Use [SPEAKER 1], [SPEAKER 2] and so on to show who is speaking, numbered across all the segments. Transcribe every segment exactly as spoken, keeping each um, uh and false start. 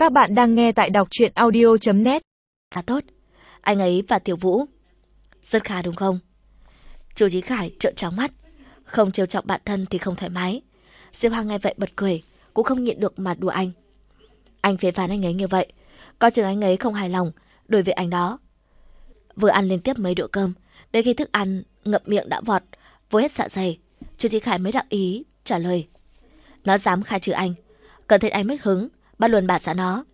[SPEAKER 1] Các bạn đang nghe tại đọc truyện audio chấm net.
[SPEAKER 2] À tốt, anh ấy và Tiểu Vũ rất khá đúng không? Chu Chí Khải trợn trắng mắt, không trêu chọc bạn thân thì không thoải mái. Diệp Hoa nghe vậy bật cười, cũng không nhịn được mà đùa anh. Anh phê phán anh ấy như vậy, coi chừng anh ấy không hài lòng đối với anh đó. Vừa ăn liên tiếp mấy đũa cơm, đến khi thức ăn ngậm miệng đã vọt vô hết dạ dày, Chu Chí Khải mới đạo ý trả lời. Nó dám khai trừ anh, cẩn thận anh mất hứng, bắt luôn bà xã nó.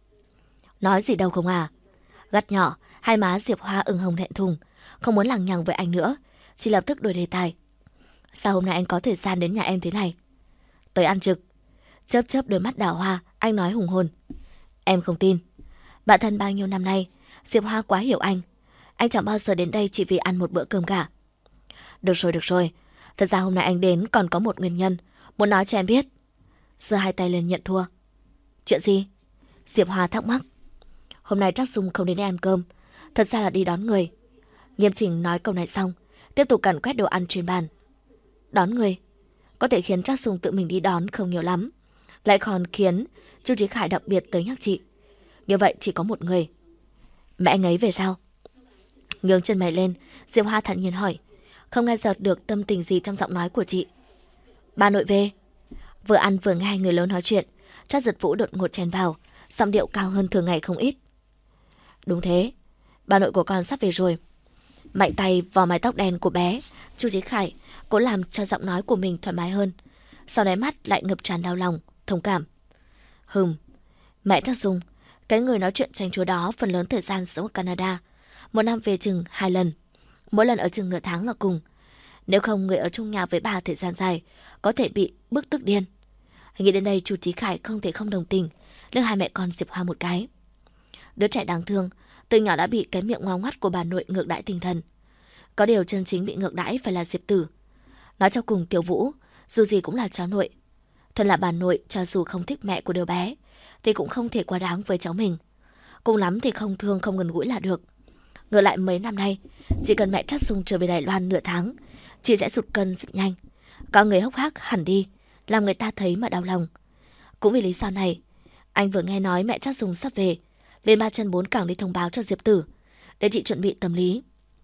[SPEAKER 2] Nói gì đâu không à? Gắt nhỏ, hai má Diệp Hoa ửng hồng thẹn thùng, không muốn lằng nhằng với anh nữa, chỉ lập tức đổi đề tài. Sao hôm nay anh có thời gian đến nhà em thế này? Tới ăn trực. Chớp chớp đôi mắt đào hoa, anh nói hùng hồn. Em không tin. Bạn thân bao nhiêu năm nay, Diệp Hoa quá hiểu anh. Anh chẳng bao giờ đến đây chỉ vì ăn một bữa cơm cả. Được rồi, được rồi. Thật ra hôm nay anh đến còn có một nguyên nhân, muốn nói cho em biết. Giơ hai tay lên nhận thua. Chuyện gì? Diệp Hoa thắc mắc. Hôm nay Trác Dung không đến đây ăn cơm, thật ra là đi đón người. Nghiêm chỉnh nói câu này xong, tiếp tục càn quét đồ ăn trên bàn. Đón người? Có thể khiến Trác Dung tự mình đi đón không nhiều lắm, lại còn khiến Chu Chí Khải đặc biệt tới nhắc chị. Như vậy chỉ có một người. Mẹ anh ấy về sao? Nhướng chân mày lên, Diệp Hoa thản nhiên hỏi, không nghe giọt được tâm tình gì trong giọng nói của chị. Bà nội về. Vừa ăn vừa nghe hai người lớn nói chuyện, Trác Giật Vũ đột ngột chen vào, giọng điệu cao hơn thường ngày không ít. Đúng thế, bà nội của con sắp về rồi. Mạnh tay vào mái tóc đen của bé, Chu Chí Khải cố làm cho giọng nói của mình thoải mái hơn. Sau đấy mắt lại ngập tràn đau lòng, thông cảm. Hừm, mẹ Trác Dung, cái người nói chuyện tranh chúa đó phần lớn thời gian sống ở Canada, một năm về chừng hai lần, mỗi lần ở chừng nửa tháng là cùng. Nếu không người ở trong nhà với bà thời gian dài, có thể bị bức tức điên. Nghĩ đến đây Chu Chí Khải không thể không đồng tình, lưng hai mẹ con Diệp Hoa một cái. Đứa trẻ đáng thương, từ nhỏ đã bị cái miệng ngoan ngoắt của bà nội ngược đãi tinh thần. Có điều chân chính bị ngược đãi phải là Diệp Tử. Nói cho cùng Tiểu Vũ, dù gì cũng là cháu nội. Thân là bà nội, cho dù không thích mẹ của đứa bé, thì cũng không thể quá đáng với cháu mình. Cùng lắm thì không thương không gần gũi là được. Ngược lại mấy năm nay, chỉ cần mẹ Trác Dung trở về Đài Loan nửa tháng, chị sẽ sụt cân rất nhanh. Có người hốc hác hẳn đi, làm người ta thấy mà đau lòng. Cũng vì lý do này, anh vừa nghe nói mẹ Trác Dung sắp về, lên ba chân bốn cẳng đi thông báo cho Diệp Tử, để chị chuẩn bị tâm lý.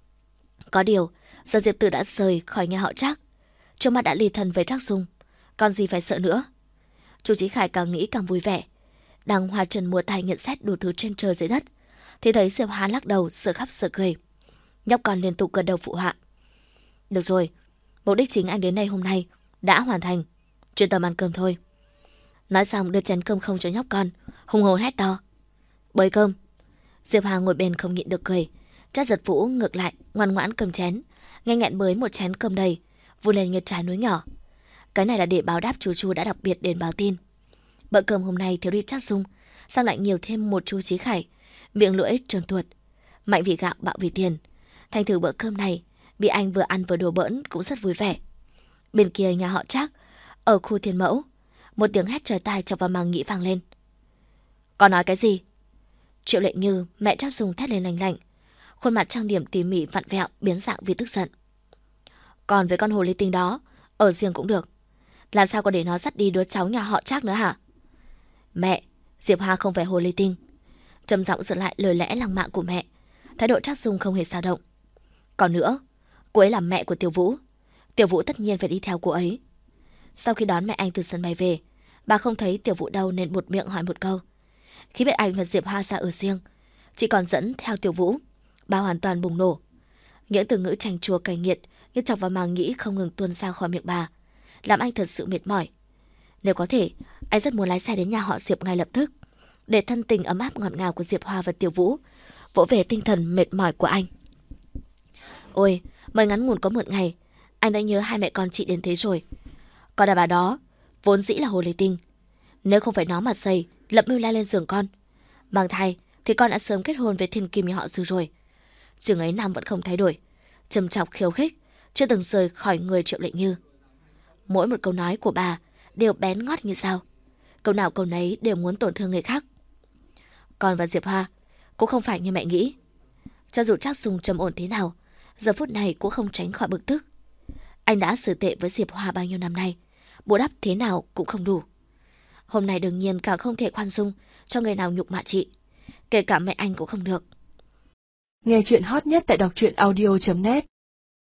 [SPEAKER 2] Có điều, giờ Diệp Tử đã rời khỏi nhà họ Trác, trước mắt đã ly thân với Trác Dung, còn gì phải sợ nữa. Chu Chí Khải càng nghĩ càng vui vẻ, đang hoa trần mùa tay nhận xét đủ thứ trên trời dưới đất, thì thấy Diệp Hoa lắc đầu sợ khóc sợ cười. Nhóc con liên tục gật đầu phụ họa. Được rồi, mục đích chính anh đến đây hôm nay đã hoàn thành, chuyên tâm ăn cơm thôi. Nói xong đưa chén cơm không cho nhóc con, hùng hồn hét to. Bới cơm. Diệp Hoa ngồi bên không nhịn được cười. Trác Giật Vũ ngược lại ngoan ngoãn cầm chén, nhanh nhẹn bới một chén cơm đầy, vun lên như trái núi nhỏ. Cái này là để báo đáp chú Chu đã đặc biệt đến báo tin. Bữa cơm hôm nay thiếu đi Trác Dung, sao lại nhiều thêm một Chu Chí Khải, miệng lưỡi trơn tuột, mạnh vì gạo bạo vì tiền. Thành thử bữa cơm này bị anh vừa ăn vừa đùa bỡn cũng rất vui vẻ. Bên kia nhà họ Trác, ở khu Thiên Mẫu, một tiếng hét trời tai chọc vào màng nhĩ vang lên. Con nói cái gì? Triệu Lệ Như, mẹ Trác Dung thét lên lành lạnh, khuôn mặt trang điểm tỉ mỉ vặn vẹo biến dạng vì tức giận. Còn với con hồ ly tinh đó, ở riêng cũng được. Làm sao có để nó dắt đi đứa cháu nhà họ Trác nữa hả? Mẹ, Diệp Hoa không phải hồ ly tinh. Trầm giọng giận lại lời lẽ lăng mạ của mẹ. Thái độ Trác Dung không hề dao động. Còn nữa, cô ấy là mẹ của Tiểu Vũ, Tiểu Vũ tất nhiên phải đi theo cô ấy. Sau khi đón mẹ anh từ sân bay về, bà không thấy Tiểu Vũ đâu nên buột miệng hỏi một câu. Khi biết anh và Diệp Hoa ra ở riêng, chỉ còn dẫn theo Tiểu Vũ, bà hoàn toàn bùng nổ. Những từ ngữ chanh chua cay nghiệt như chọc vào màng nhĩ không ngừng tuôn ra khỏi miệng bà, làm anh thật sự mệt mỏi. Nếu có thể, anh rất muốn lái xe đến nhà họ Diệp ngay lập tức, để thân tình ấm áp ngọt ngào của Diệp Hoa và Tiểu Vũ vỗ về tinh thần mệt mỏi của anh. Ôi, mới ngắn ngủn có một ngày, anh đã nhớ hai mẹ con chị đến thế rồi. Còn đàn bà đó, vốn dĩ là hồ ly tinh. Nếu không phải nó mặt dày, lập mưu la lên giường con, mang thai, thì con đã sớm kết hôn với thiên kim nhà họ Dư rồi. Chừng ấy năm vẫn không thay đổi, trầm chọc khiêu khích, chưa từng rời khỏi người Triệu Lệ Như. Mỗi một câu nói của bà đều bén ngót như dao, câu nào câu nấy đều muốn tổn thương người khác. Còn và Diệp Hoa cũng không phải như mẹ nghĩ. Cho dù Trác Dung trầm ổn thế nào, giờ phút này cũng không tránh khỏi bực tức. Anh đã xử tệ với Diệp Hoa bao nhiêu năm nay, bù đắp thế nào cũng không đủ. Hôm nay đương nhiên càng không thể khoan dung cho người nào nhục mạ chị. Kể cả mẹ anh cũng không được.
[SPEAKER 1] Nghe chuyện hot nhất tại đọc truyện audio chấm net.